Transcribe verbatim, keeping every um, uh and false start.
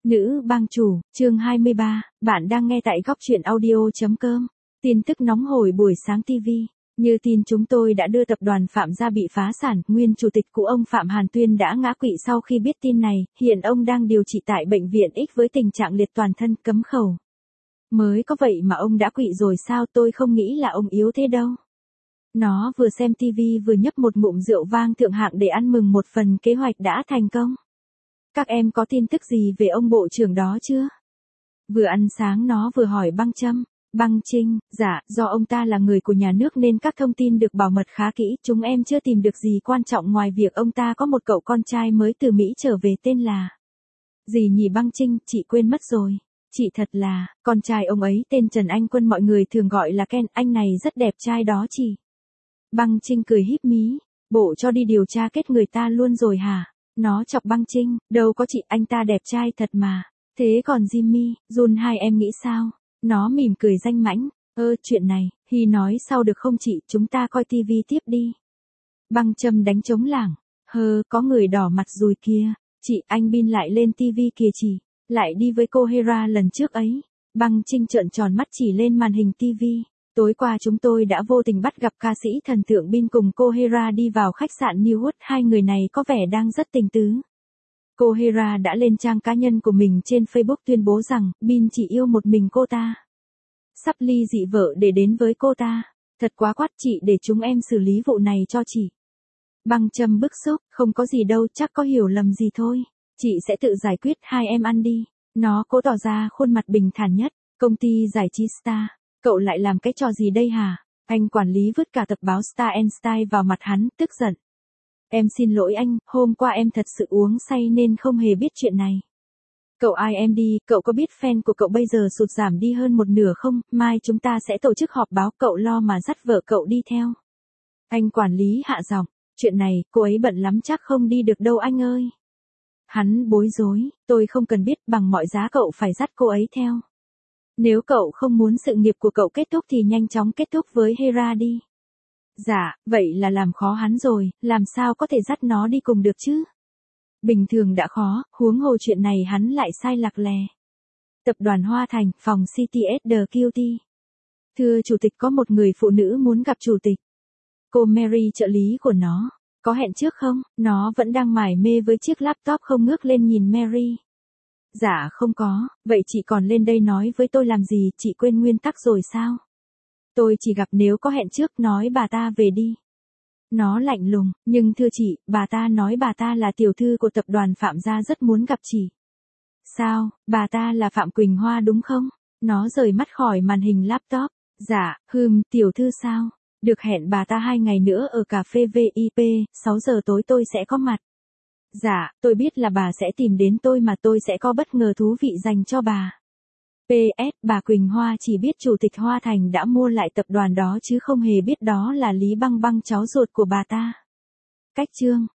Nữ bang chủ, chương hai mươi ba, bạn đang nghe tại góc truyện audio.com. Tin tức nóng hổi buổi sáng ti vi. Như tin chúng tôi đã đưa tập đoàn Phạm gia bị phá sản, nguyên chủ tịch của ông Phạm Hàn Tuyên đã ngã quỵ sau khi biết tin này, hiện ông đang điều trị tại bệnh viện X với tình trạng liệt toàn thân, cấm khẩu. Mới có vậy mà ông đã quỵ rồi sao, tôi không nghĩ là ông yếu thế đâu. Nó vừa xem ti vi vừa nhấp một ngụm rượu vang thượng hạng để ăn mừng một phần kế hoạch đã thành công. Các em có tin tức gì về ông bộ trưởng đó chưa? Vừa ăn sáng nó vừa hỏi Băng Trâm. Băng Trinh, dạ, do ông ta là người của nhà nước nên các thông tin được bảo mật khá kỹ, chúng em chưa tìm được gì quan trọng ngoài việc ông ta có một cậu con trai mới từ Mỹ trở về tên là... Gì nhỉ Băng Trinh, chị quên mất rồi. Chị thật là, con trai ông ấy tên Trần Anh Quân, mọi người thường gọi là Ken, anh này rất đẹp trai đó chị. Băng Trinh cười híp mí, bộ cho đi điều tra kết người ta luôn rồi hả? Nó chọc Băng Trinh, đâu có chị, anh ta đẹp trai thật mà. Thế còn Jimmy, Jun hai em nghĩ sao? Nó mỉm cười danh mãnh, ơ chuyện này, Hi nói sau được không chị, chúng ta coi tivi tiếp đi. Băng Trâm đánh trống lảng, hơ, có người đỏ mặt rồi kìa, chị, anh Bin lại lên tivi kìa chị, lại đi với cô Hera lần trước ấy. Băng Trinh trợn tròn mắt chỉ lên màn hình tivi. Tối qua chúng tôi đã vô tình bắt gặp ca sĩ thần tượng Bin cùng cô Hera đi vào khách sạn Newwood, hai người này có vẻ đang rất tình tứ. Cô Hera đã lên trang cá nhân của mình trên Facebook tuyên bố rằng Bin chỉ yêu một mình cô ta. Sắp ly dị vợ để đến với cô ta. Thật quá quát chị, để chúng em xử lý vụ này cho chị. Băng Trâm bức xúc, không có gì đâu, chắc có hiểu lầm gì thôi. Chị sẽ tự giải quyết, hai em ăn đi. Nó cố tỏ ra khuôn mặt bình thản nhất. Công ty giải trí Star. Cậu lại làm cái trò gì đây hả? Anh quản lý vứt cả tập báo Star and Style vào mặt hắn, tức giận. Em xin lỗi anh, hôm qua em thật sự uống say nên không hề biết chuyện này. Cậu ai em đi, cậu có biết fan của cậu bây giờ sụt giảm đi hơn một nửa không? Mai chúng ta sẽ tổ chức họp báo, cậu lo mà dắt vợ cậu đi theo. Anh quản lý hạ giọng, chuyện này, cô ấy bận lắm chắc không đi được đâu anh ơi. Hắn bối rối, tôi không cần biết, bằng mọi giá cậu phải dắt cô ấy theo. Nếu cậu không muốn sự nghiệp của cậu kết thúc thì nhanh chóng kết thúc với Hera đi. Dạ, vậy là làm khó hắn rồi, làm sao có thể dắt nó đi cùng được chứ? Bình thường đã khó, huống hồ chuyện này hắn lại sai lạc lè. Tập đoàn Hoa Thành, phòng xê tê ét The quy tê. Thưa chủ tịch, có một người phụ nữ muốn gặp chủ tịch. Cô Mary trợ lý của nó. Có hẹn trước không? Nó vẫn đang mải mê với chiếc laptop không ngước lên nhìn Mary. Dạ không có, vậy chị còn lên đây nói với tôi làm gì, chị quên nguyên tắc rồi sao? Tôi chỉ gặp nếu có hẹn trước, nói bà ta về đi. Nó lạnh lùng, nhưng thưa chị, bà ta nói bà ta là tiểu thư của tập đoàn Phạm gia rất muốn gặp chị. Sao, bà ta là Phạm Quỳnh Hoa đúng không? Nó rời mắt khỏi màn hình laptop. Dạ, hừm, tiểu thư sao? Được, hẹn bà ta hai ngày nữa ở cà phê vê i pê, sáu giờ tối tôi sẽ có mặt. Dạ, tôi biết là bà sẽ tìm đến tôi mà tôi sẽ có bất ngờ thú vị dành cho bà. pê ét, bà Quỳnh Hoa chỉ biết chủ tịch Hoa Thành đã mua lại tập đoàn đó chứ không hề biết đó là Lý Băng Băng, cháu ruột của bà ta. Cách chương